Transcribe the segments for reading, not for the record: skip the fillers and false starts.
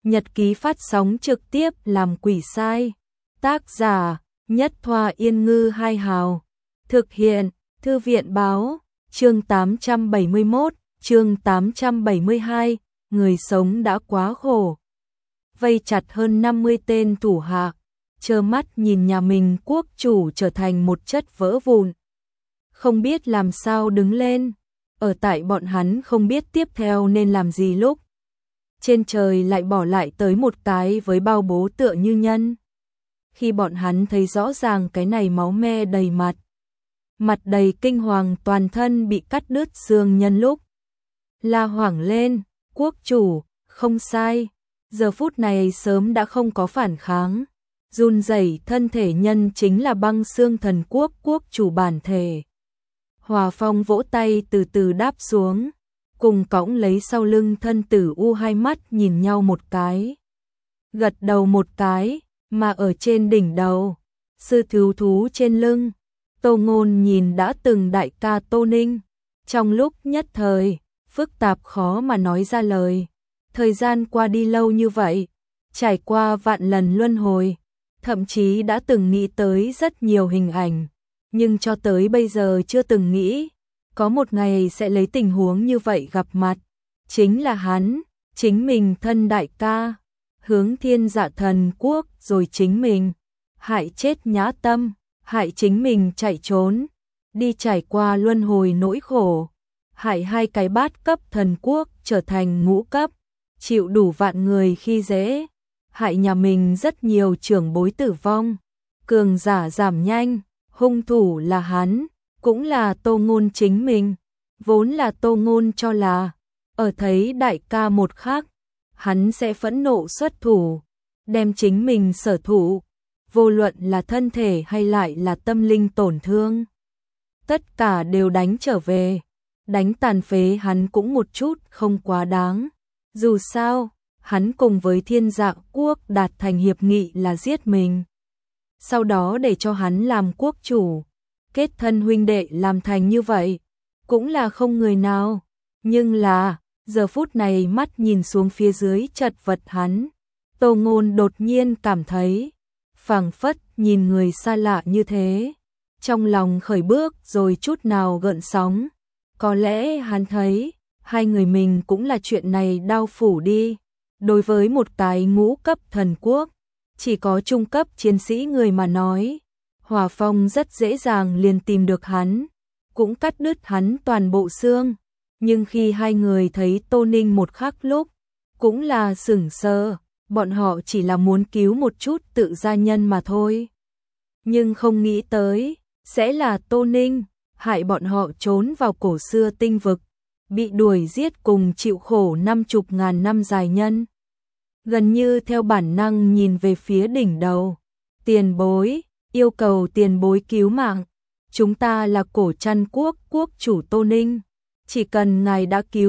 Nhật ký phát sóng trực tiếp làm quỷ sai. Tác giả: Nhất Thoa Yên Ngư Hai Hào. Thực hiện: Thư viện báo. Chương 871, chương 872, người sống đã quá khổ. Vây chặt hơn 50 tên thủ hạ, trơ mắt nhìn nhà mình quốc chủ trở thành một chất vỡ vụn. Không biết làm sao đứng lên, ở tại bọn hắn không biết tiếp theo nên làm gì lúc trên trời lại bỏ lại tới một cái với bao bố tựa như nhân. Khi bọn hắn thấy rõ ràng cái này máu me đầy mặt đầy kinh hoàng, toàn thân bị cắt đứt xương nhân lúc la hoảng lên, quốc chủ, không sai. Giờ phút này sớm đã không có phản kháng, run rẩy thân thể nhân chính là Băng Xương Thần Quốc quốc chủ bản thể. Hòa Phong vỗ tay từ từ đáp xuống, cùng cõng lấy sau lưng thân tử u, hai mắt nhìn nhau một cái, gật đầu một cái, mà ở trên đỉnh đầu, sư thiếu thú trên lưng, Tô Ngôn nhìn đã từng đại ca Tô Ninh, trong lúc nhất thời, phức tạp khó mà nói ra lời. Thời gian qua đi lâu như vậy, trải qua vạn lần luân hồi, thậm chí đã từng nghĩ tới rất nhiều hình ảnh, nhưng cho tới bây giờ chưa từng nghĩ có một ngày sẽ lấy tình huống như vậy gặp mặt. Chính là hắn, chính mình thân đại ca, hướng Thiên Dạ Thần Quốc, rồi chính mình hại chết Nhã Tâm, hại chính mình chạy trốn, đi trải qua luân hồi nỗi khổ, hại hai cái bát cấp thần quốc trở thành ngũ cấp, chịu đủ vạn người khi dễ, hại nhà mình rất nhiều trưởng bối tử vong, cường giả giảm nhanh, hung thủ là hắn, cũng là Tô Ngôn chính mình. Vốn là Tô Ngôn cho là ở thấy đại ca một khắc, hắn sẽ phẫn nộ xuất thủ, đem chính mình sở thủ, vô luận là thân thể hay lại là tâm linh tổn thương, tất cả đều đánh trở về, đánh tàn phế hắn cũng một chút không quá đáng. Dù sao, hắn cùng với Thiên Dạ Quốc đạt thành hiệp nghị là giết mình, sau đó để cho hắn làm quốc chủ, kết thân huynh đệ làm thành như vậy, cũng là không người nào. Nhưng là, giờ phút này mắt nhìn xuống phía dưới chật vật hắn, Tô Ngôn đột nhiên cảm thấy, phảng phất nhìn người xa lạ như thế, trong lòng khởi bước rồi chút nào gợn sóng. Có lẽ hắn thấy, hai người mình cũng là chuyện này đau phủ đi. Đối với một cái ngũ cấp thần quốc, chỉ có trung cấp chiến sĩ người mà nói, Hòa Phong rất dễ dàng liền tìm được hắn, cũng cắt đứt hắn toàn bộ xương. Nhưng khi hai người thấy Tô Ninh một khắc lúc, cũng là sửng sờ, bọn họ chỉ là muốn cứu một chút tự gia nhân mà thôi. Nhưng không nghĩ tới, sẽ là Tô Ninh, hại bọn họ trốn vào cổ xưa tinh vực, bị đuổi giết cùng chịu khổ 50.000 năm dài nhân. Gần như theo bản năng nhìn về phía đỉnh đầu, tiền bối, yêu cầu tiền bối cứu mạng. Chúng ta là Cổ Trăn Quốc quốc chủ Tô Ninh, chỉ cần ngài đã cứu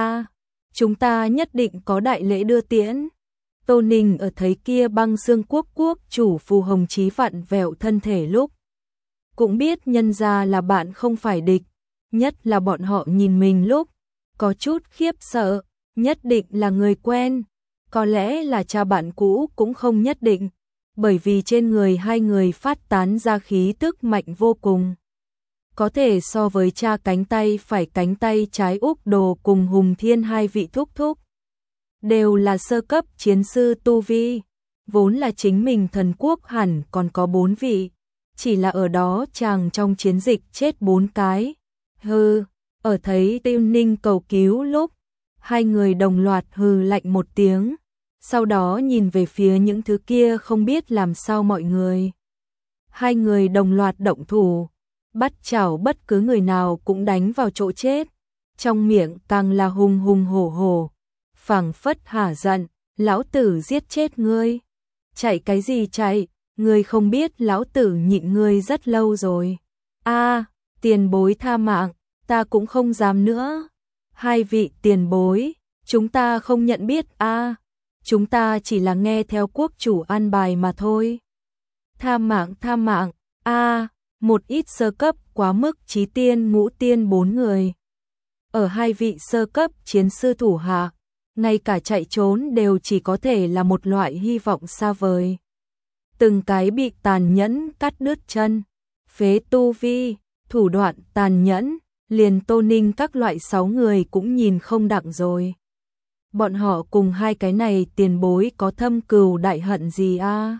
chúng ta nhất định có đại lễ đưa tiễn. Tô Ninh ở thấy kia Băng Xương Quốc quốc chủ Phù Hồng Chí vặn vẹo thân thể lúc, cũng biết nhân ra là bạn không phải địch, nhất là bọn họ nhìn mình lúc, có chút khiếp sợ, nhất định là người quen, có lẽ là cha bạn cũ cũng không nhất định, bởi vì trên người hai người phát tán ra khí tức mạnh vô cùng. Có thể so với cha cánh tay phải cánh tay trái Úc Đồ cùng Hùng Thiên hai vị thúc thúc. Đều là sơ cấp chiến sư tu vi, vốn là chính mình thần quốc hẳn còn có 4 vị. Chỉ là ở đó chàng trong chiến dịch chết 4 cái. Hừ, ở thấy Tiêu Ninh cầu cứu lúc, hai người đồng loạt hừ lạnh một tiếng, sau đó nhìn về phía những thứ kia không biết làm sao mọi người. Hai người đồng loạt động thủ, bắt chảo bất cứ người nào cũng đánh vào chỗ chết, trong miệng càng là hùng hùng hổ hổ, phảng phất hả giận, lão tử giết chết ngươi. Chạy cái gì chạy? Ngươi không biết lão tử nhịn ngươi rất lâu rồi. A, tiền bối tha mạng, ta cũng không dám nữa. Hai vị tiền bối, chúng ta không nhận biết a, chúng ta chỉ là nghe theo quốc chủ an bài mà thôi. Tha mạng, a, một ít sơ cấp quá mức chí tiên ngũ tiên 4 người. Ở hai vị sơ cấp chiến sư thủ hạ, ngay cả chạy trốn đều chỉ có thể là một loại hy vọng xa vời. Từng cái bị tàn nhẫn cắt đứt chân, phế tu vi, thủ đoạn tàn nhẫn, liền Tô Ninh các loại 6 người cũng nhìn không đặng rồi. Bọn họ cùng hai cái này tiền bối có thâm cừu đại hận gì a?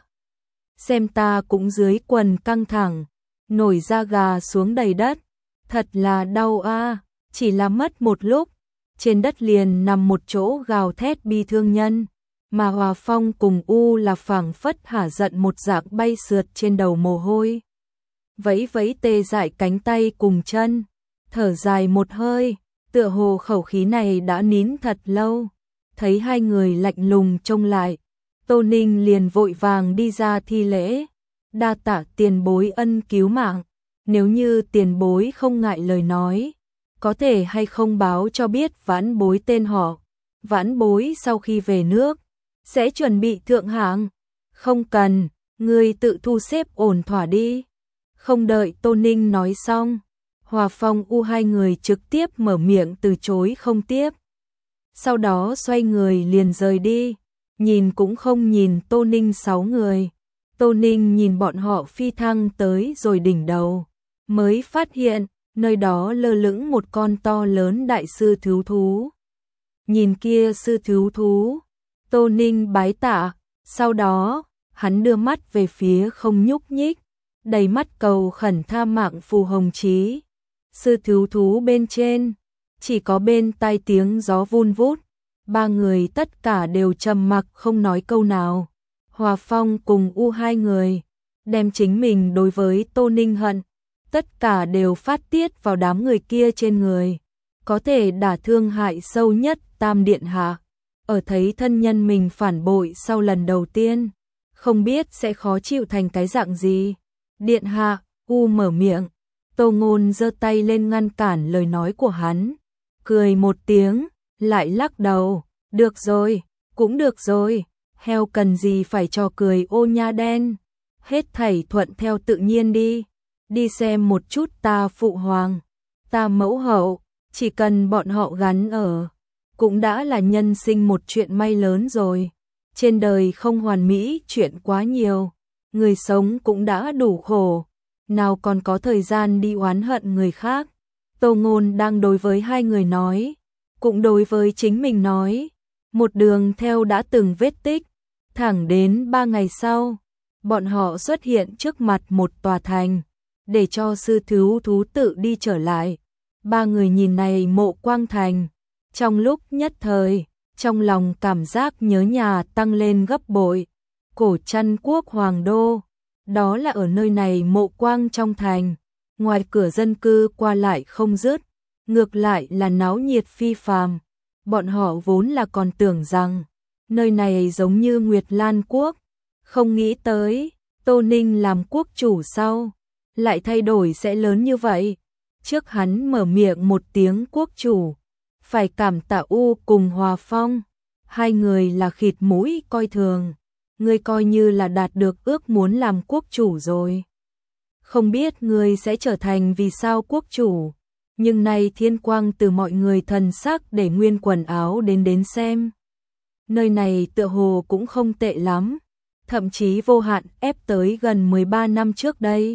Xem ta cũng dưới quần căng thẳng, nổi da gà xuống đầy đất, thật là đau a, chỉ là mất một lúc, trên đất liền nằm một chỗ gào thét bi thương nhân, mà Hòa Phong cùng U là phảng phất hả giận một dạng bay sượt trên đầu mồ hôi. Vẫy vẫy tê dại cánh tay cùng chân, thở dài một hơi, tựa hồ khẩu khí này đã nín thật lâu. Thấy hai người lạnh lùng trông lại, Tô Ninh liền vội vàng đi ra thi lễ, đa tạ tiền bối ân cứu mạng, nếu như tiền bối không ngại lời nói, có thể hay không báo cho biết vãn bối tên họ, vãn bối sau khi về nước, sẽ chuẩn bị thượng hạng, không cần, ngươi tự thu xếp ổn thỏa đi. Không đợi Tô Ninh nói xong, Hòa Phong U hai người trực tiếp mở miệng từ chối không tiếp. Sau đó xoay người liền rời đi, nhìn cũng không nhìn Tô Ninh 6 người. Tô Ninh nhìn bọn họ phi thăng tới rồi đỉnh đầu, mới phát hiện, nơi đó lơ lửng một con to lớn đại sư thứu thú. Nhìn kia sư thứu thú, Tô Ninh bái tạ, sau đó, hắn đưa mắt về phía không nhúc nhích, đầy mắt cầu khẩn tha mạng Phù Hồng Chí. Sư thứu thú bên trên, chỉ có bên tai tiếng gió vun vút, ba người tất cả đều trầm mặc không nói câu nào. Hòa Phong cùng U hai người, đem chính mình đối với Tô Ninh hận, tất cả đều phát tiết vào đám người kia trên người, có thể đả thương hại sâu nhất Tam Điện Hạ. Ở thấy thân nhân mình phản bội sau lần đầu tiên, không biết sẽ khó chịu thành cái dạng gì. Điện Hạ, U mở miệng, Tô Ngôn giơ tay lên ngăn cản lời nói của hắn, cười một tiếng, lại lắc đầu, được rồi, cũng được rồi, heo cần gì phải cho cười ô nha đen, hết thảy thuận theo tự nhiên đi xem một chút ta phụ hoàng, ta mẫu hậu, chỉ cần bọn họ gắn ở, cũng đã là nhân sinh một chuyện may lớn rồi, trên đời không hoàn mỹ chuyện quá nhiều, người sống cũng đã đủ khổ, nào còn có thời gian đi oán hận người khác. Tô Ngôn đang đối với hai người nói, cũng đối với chính mình nói, một đường theo đã từng vết tích, thẳng đến 3 ngày sau, bọn họ xuất hiện trước mặt một tòa thành, để cho sư thứu thú tự đi trở lại. Ba người nhìn này mộ quang thành, trong lúc nhất thời, trong lòng cảm giác nhớ nhà tăng lên gấp bội. Cổ Trăn Quốc Hoàng Đô, đó là ở nơi này mộ quang trong thành, ngoài cửa dân cư qua lại không dứt, ngược lại là náo nhiệt phi phàm. Bọn họ vốn là còn tưởng rằng nơi này giống như Nguyệt Lan Quốc, không nghĩ tới Tô Ninh làm quốc chủ sau lại thay đổi sẽ lớn như vậy. Trước hắn mở miệng một tiếng quốc chủ, phải cảm tạ U cùng Hòa Phong, hai người là khịt mũi coi thường, ngươi coi như là đạt được ước muốn làm quốc chủ rồi. Không biết ngươi sẽ trở thành vì sao quốc chủ, nhưng nay thiên quang từ mọi người thần sắc để nguyên quần áo đến xem. Nơi này tựa hồ cũng không tệ lắm, thậm chí vô hạn ép tới gần 13 năm trước đây.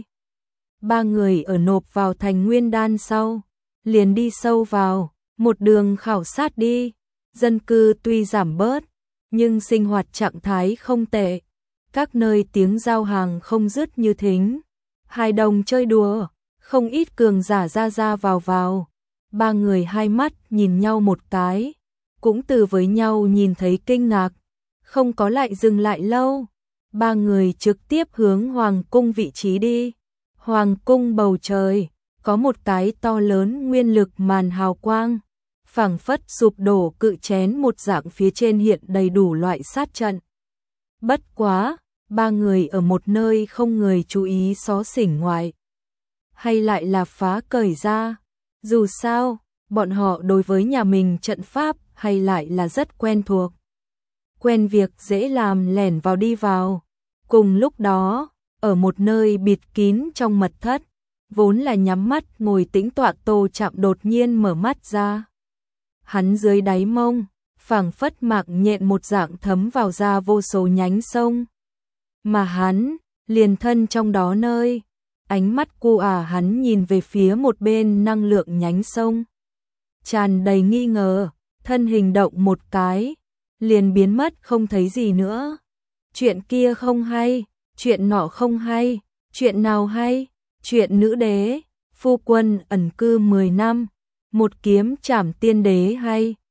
Ba người ở nộp vào thành Nguyên Đan sau, liền đi sâu vào, một đường khảo sát đi, dân cư tuy giảm bớt, nhưng sinh hoạt trạng thái không tệ, các nơi tiếng giao hàng không dứt như thính, hài đồng chơi đùa, không ít cường giả ra vào. Ba người hai mắt nhìn nhau một cái, cũng từ với nhau nhìn thấy kinh ngạc, không có lại dừng lại lâu. Ba người trực tiếp hướng Hoàng cung vị trí đi. Hoàng cung bầu trời, có một cái to lớn nguyên lực màn hào quang, phảng phất sụp đổ cự chén một dạng, phía trên hiện đầy đủ loại sát trận. Bất quá, ba người ở một nơi không người chú ý xó xỉnh ngoài, hay lại là phá cởi ra. Dù sao, bọn họ đối với nhà mình trận pháp hay lại là rất quen thuộc. Quen việc dễ làm lẻn vào đi vào. Cùng lúc đó, ở một nơi bịt kín trong mật thất, vốn là nhắm mắt ngồi tĩnh tọa Tô Trạm đột nhiên mở mắt ra. Hắn dưới đáy mông, phảng phất mạc nhện một dạng thấm vào ra vô số nhánh sông. Mà hắn, liền thân trong đó nơi. Ánh mắt cu hắn nhìn về phía một bên năng lượng nhánh sông. Tràn đầy nghi ngờ, thân hình động một cái, liền biến mất không thấy gì nữa. Chuyện kia không hay, chuyện nọ không hay, chuyện nào hay, chuyện nữ đế, phu quân ẩn cư 10 năm, một kiếm trảm tiên đế hay.